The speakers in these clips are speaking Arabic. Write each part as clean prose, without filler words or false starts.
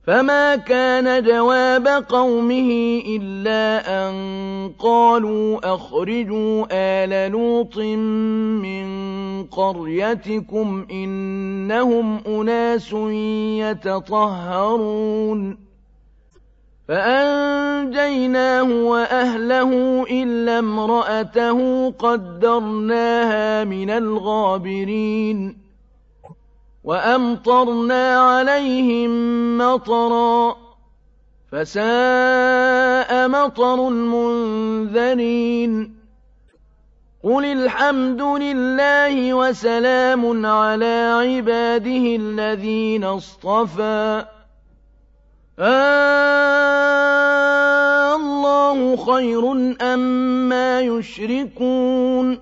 فما كان جواب قومه إلا أن قالوا أخرجوا آل لوط من قريتكم إنهم أناس يتطهرون فأنجيناه وأهله إلا امرأته قدرناها من الغابرين وأمطرنا عليهم مطرا فساء مطر المنذرين قل الحمد لله وسلام على عباده الذين اصطفى الله خير أما يشركون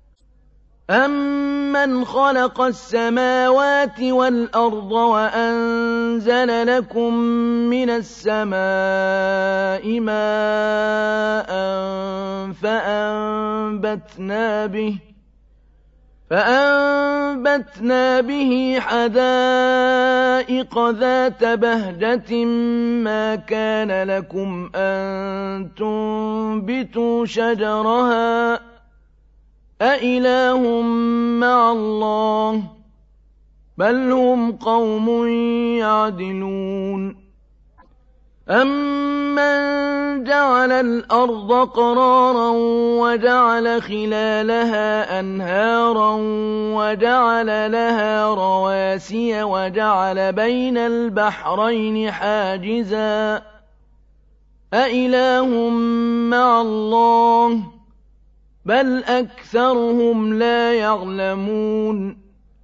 أَمَّنْ خَلَقَ السَّمَاوَاتِ وَالْأَرْضَ وَأَنزَلَ لَكُم مِّنَ السَّمَاءِ مَاءً فَأَنبَتْنَا بِهِ حَدَائِقَ ذَاتَ بَهْجَةٍ مَّا كَانَ لَكُمْ أَن تُنبِتُوا شَجَرَهَا أَإِلَٰهٌ مَّعَ اللَّهِ ۚ بَلْ هُمْ قَوْمٌ يَعْدِلُونَ أَمَّن جَعَلَ الْأَرْضَ قَرَارًا وَجَعَلَ خِلَالَهَا أَنْهَارًا وَجَعَلَ لَهَا رَوَاسِيَ وَجَعَلَ بَيْنَ الْبَحْرَيْنِ حَاجِزًا أَإِلَٰهٌ مَّعَ اللَّهِ ۚ بَلْ أَكْثَرُهُمْ لَا يَعْلَمُونَ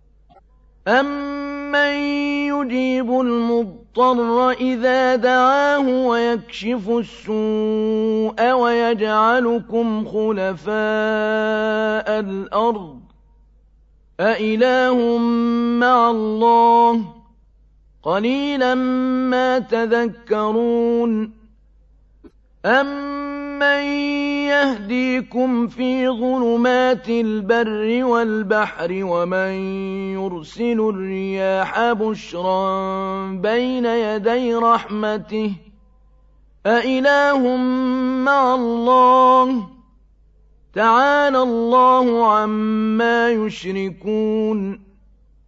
أَمَّن يُجِيبُ الْمُضْطَرَّ إِذَا دَعَاهُ وَيَكْشِفُ السُّوءَ وَيَجْعَلُكُمْ خُلَفَاءَ الْأَرْضِ أَإِلَٰهٌ مَّعَ اللَّهِ ۚ قَلِيلًا مَّا تَذَكَّرُونَ أَمَّن يَهْدِيكُمْ فِي ظُلُمَاتِ الْبَرِّ وَالْبَحْرِ وَمَن يُرْسِلُ الرِّيَاحَ بُشْرًا بَيْنَ يَدَيْ رَحْمَتِهِ أَإِلَٰهٌ مَّعَ اللَّهِ ۚ تَعَالَى اللَّهُ عَمَّا يُشْرِكُونَ